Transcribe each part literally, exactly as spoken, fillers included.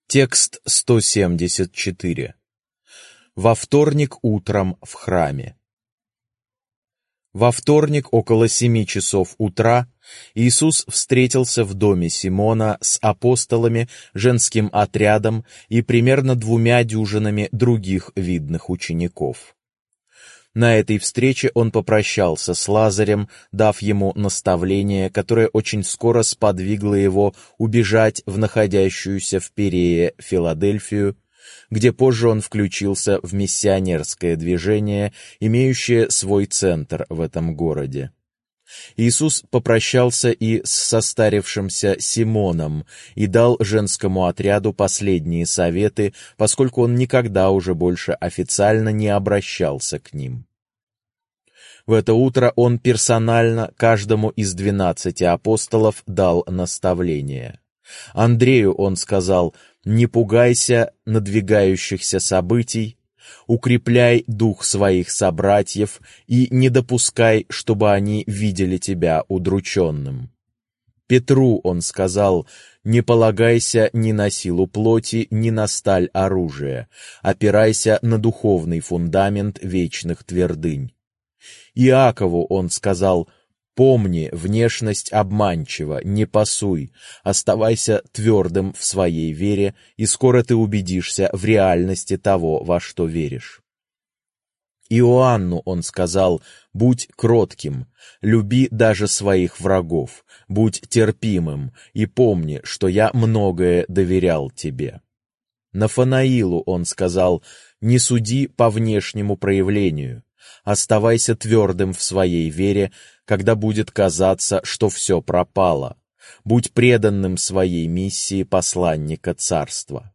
Текст сто семьдесят четыре. Во вторник утром в храме. Во вторник около семи часов утра Иисус встретился в доме Симона с апостолами, женским отрядом и примерно двумя дюжинами других видных учеников. На этой встрече он попрощался с Лазарем, дав ему наставление, которое очень скоро сподвигло его убежать в находящуюся в Пирее Филадельфию, где позже он включился в миссионерское движение, имеющее свой центр в этом городе. Иисус попрощался и с состарившимся Симоном и дал женскому отряду последние советы, поскольку он никогда уже больше официально не обращался к ним. В это утро он персонально каждому из двенадцати апостолов дал наставление. Андрею он сказал: «Не пугайся надвигающихся событий, укрепляй дух своих собратьев и не допускай, чтобы они видели тебя удрученным». Петру он сказал: «Не полагайся ни на силу плоти, ни на сталь оружия, опирайся на духовный фундамент вечных твердынь». Иакову он сказал: «Помни, внешность обманчива, не пасуй, оставайся твердым в своей вере, и скоро ты убедишься в реальности того, во что веришь». Иоанну он сказал: «Будь кротким, люби даже своих врагов, будь терпимым, и помни, что я многое доверял тебе». Нафанаилу он сказал: «Не суди по внешнему проявлению, оставайся твердым в своей вере, когда будет казаться, что все пропало. Будь преданным своей миссии посланника царства».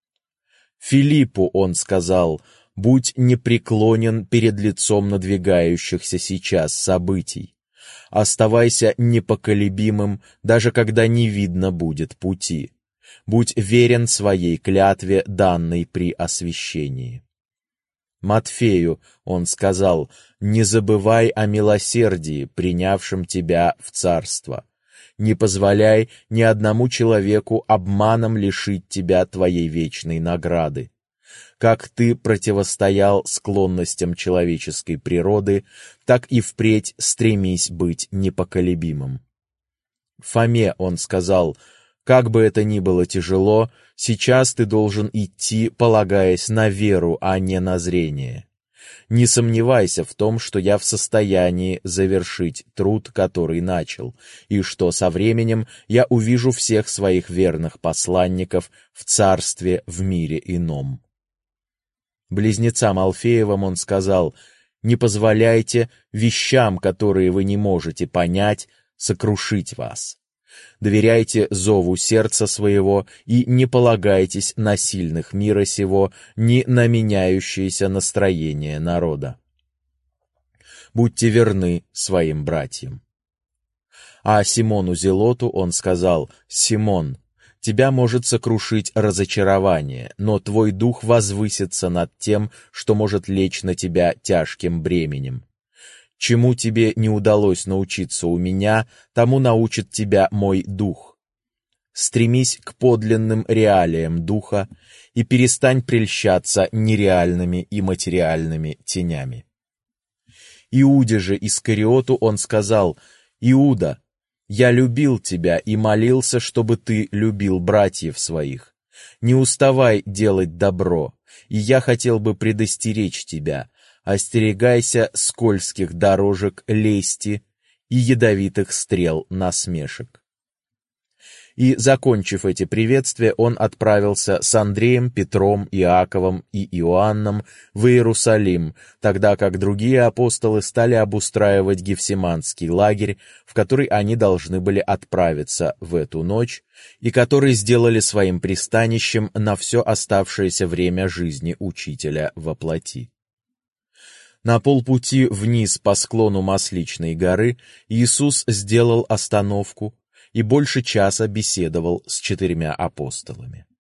Филиппу он сказал: «Будь непреклонен перед лицом надвигающихся сейчас событий. Оставайся непоколебимым, даже когда не видно будет пути. Будь верен своей клятве, данной при освящении». Матфею он сказал: «Не забывай о милосердии, принявшем тебя в царство. Не позволяй ни одному человеку обманом лишить тебя твоей вечной награды. Как ты противостоял склонностям человеческой природы, так и впредь стремись быть непоколебимым». Фоме он сказал: «Как бы это ни было тяжело, сейчас ты должен идти, полагаясь на веру, а не на зрение. Не сомневайся в том, что я в состоянии завершить труд, который начал, и что со временем я увижу всех своих верных посланников в царстве в мире ином». Близнецам Алфеевым он сказал: «Не позволяйте вещам, которые вы не можете понять, сокрушить вас. Доверяйте зову сердца своего и не полагайтесь на сильных мира сего, ни на меняющееся настроение народа. Будьте верны своим братьям». А Симону Зелоту он сказал: «Симон, тебя может сокрушить разочарование, но твой дух возвысится над тем, что может лечь на тебя тяжким бременем. Чему тебе не удалось научиться у меня, тому научит тебя мой дух. Стремись к подлинным реалиям духа и перестань прельщаться нереальными и материальными тенями». Иуде же Искариоту он сказал: «Иуда, я любил тебя и молился, чтобы ты любил братьев своих. Не уставай делать добро, и я хотел бы предостеречь тебя. Остерегайся скользких дорожек лести и ядовитых стрел насмешек». И, закончив эти приветствия, он отправился с Андреем, Петром, Иаковом и Иоанном в Иерусалим, тогда как другие апостолы стали обустраивать Гефсиманский лагерь, в который они должны были отправиться в эту ночь, и который сделали своим пристанищем на все оставшееся время жизни Учителя во плоти. На полпути вниз по склону Масличной горы Иисус сделал остановку и больше часа беседовал с четырьмя апостолами.